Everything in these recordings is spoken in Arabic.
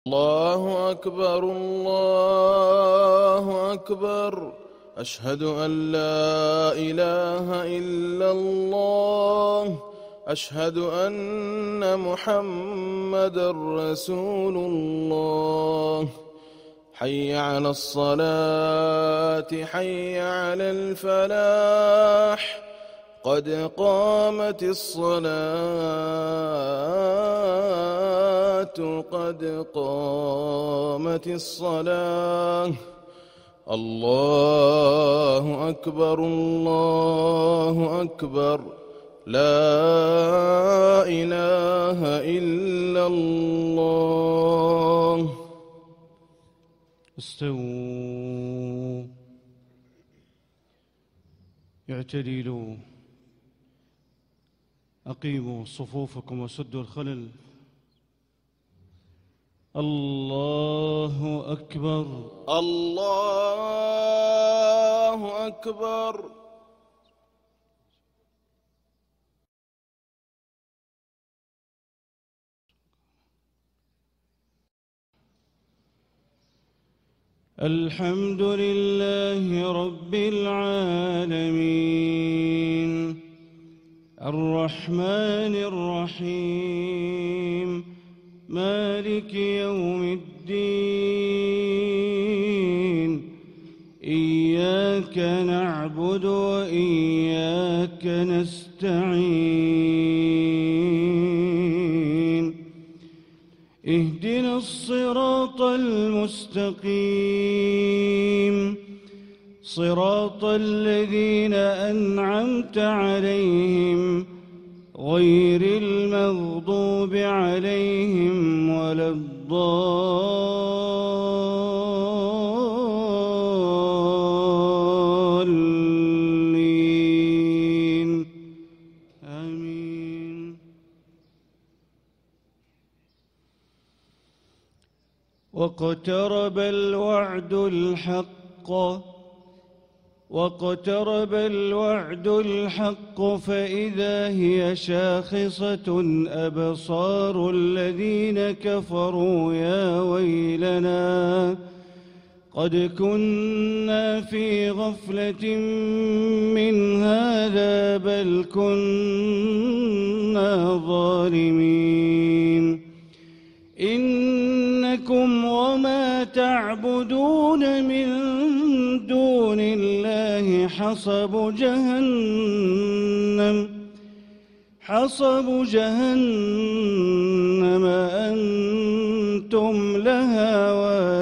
الله أكبر الله أكبر. أشهد أن لا إله إلا الله. أشهد أن محمدًا رسول الله. حي على الصلاة حي على الفلاح. قد قامت الصلاة قد قامت الصلاة. الله أكبر الله أكبر. لا إله إلا الله. استووا اعتدلوا أقيموا صفوفكم وسدوا الخلل. الله أكبر الله أكبر. الحمد لله رب العالمين الرحمن الرحيم مالك يوم الدين. إياك نعبد وإياك نستعين. اهدنا الصراط المستقيم صراط الذين أنعمت عليهم غير المغضوب عليهم ولا الضالين. آمين. واقترب الوعد الحق فإذا هي شاخصة أبصار الذين كفروا يا ويلنا قد كنا في غفلة من هذا بل كنا ظالمين. إنكم وما تعبدون من دون الله حصب جهنم أنتم لها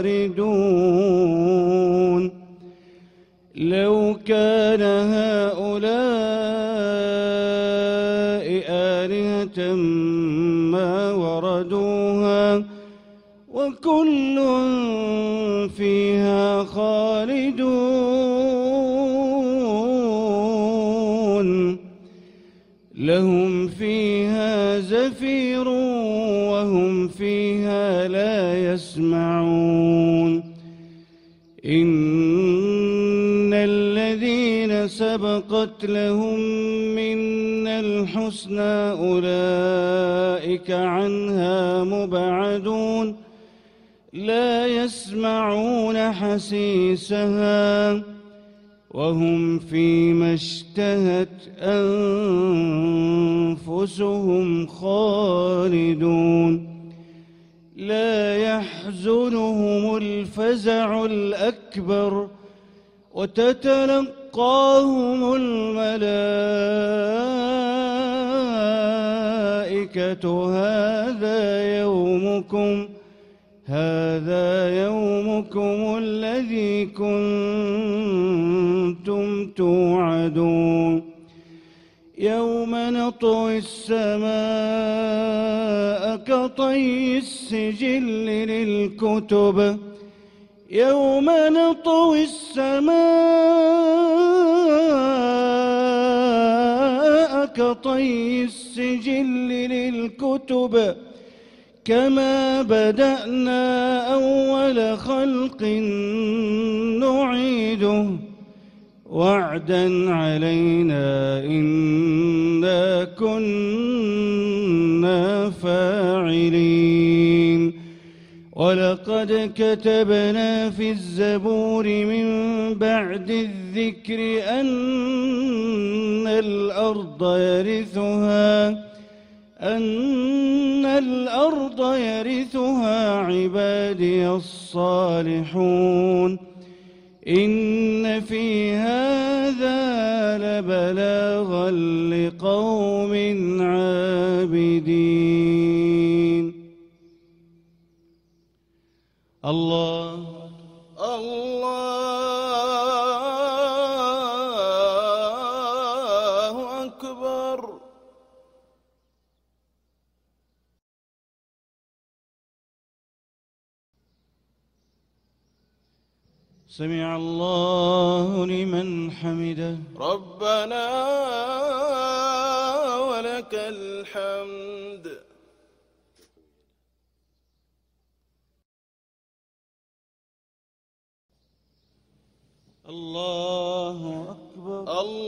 واردون. لو كان هؤلاء آلهة ما وردوها وكل فيها خالدون. لهم فيها زفير وهم فيها لا يسمعون. إن الذين سبقت لهم منا الحسنى أولئك عنها مبعدون لا يسمعون حسيسها وهم فيما اشتهت أنفسهم خالدون. لا يحزنهم الفزع الأكبر وتتلقاهم الملائكة هذا يومكم الذي كنتم توعدون. يوم نطوي السماء كطي السجل للكتب كما بدأنا أول خلق نعيده وعدا علينا إنا كنا فاعلين. ولقد كتبنا في الزبور من بعد الذكر أن الأرض يرثها عبادي الصالحون إن في هذا لبلاغا لقوم عابدين. الله أكبر. سمع الله لمن حمده. ربنا ولك الحمد. الله أكبر.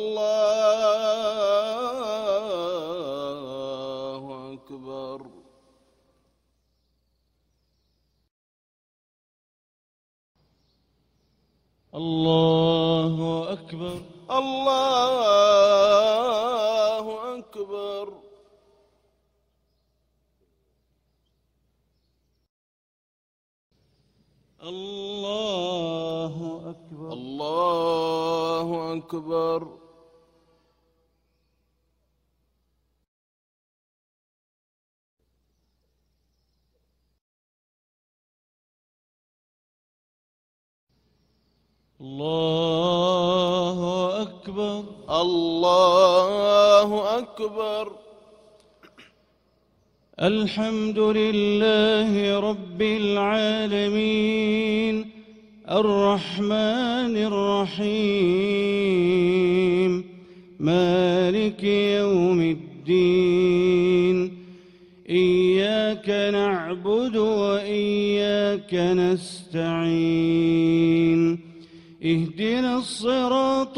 الله أكبر. الله أكبر. الله أكبر. الله أكبر. الله أكبر. الله أكبر. الله أكبر. الحمد لله رب العالمين الرحمن الرحيم مالك يوم الدين إياك نعبد وإياك نستعين اهدنا الصراط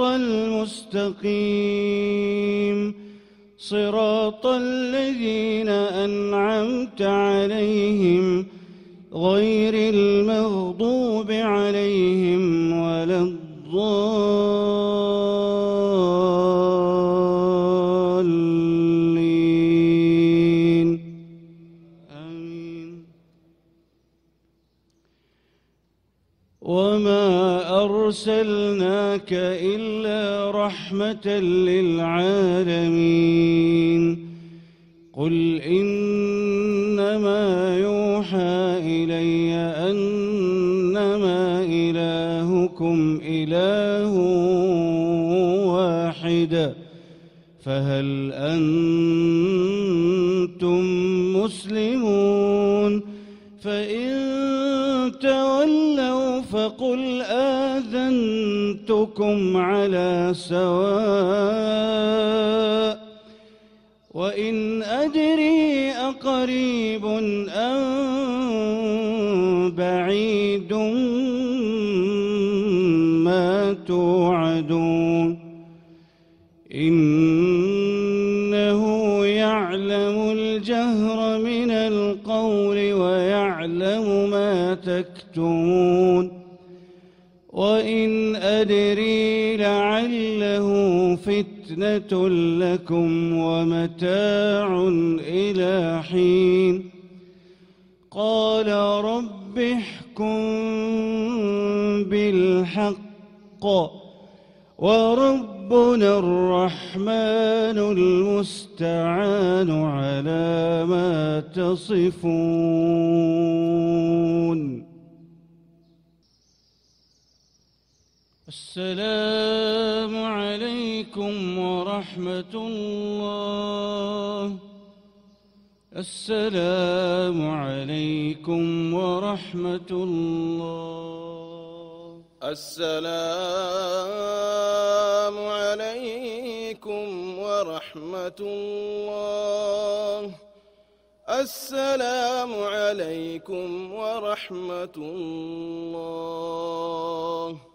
المستقيم صراط الذين أنعمت عليهم غير المغضوب عليهم ولا الضالين آمين. وما أرسلناك إلا رحمة للعالمين قل إنما يوحى إلي أنما إلهكم إله واحد فهل أنتم مسلمون فإن تولوا فقل آذنتكم على سواء وإن أدري أقريب أم بعيد ما توعدون إنه يعلم الجهر من القول ويعلم ما تكتمون وإن أدري لعله فتنة لكم ومتاع إلى حين قال رب احكم بالحق وربنا الرحمن المستعان على ما تصفون. السلام عليكم ورحمة الله. السلام عليكم ورحمة الله. السلام عليكم ورحمة الله. السلام عليكم ورحمة الله.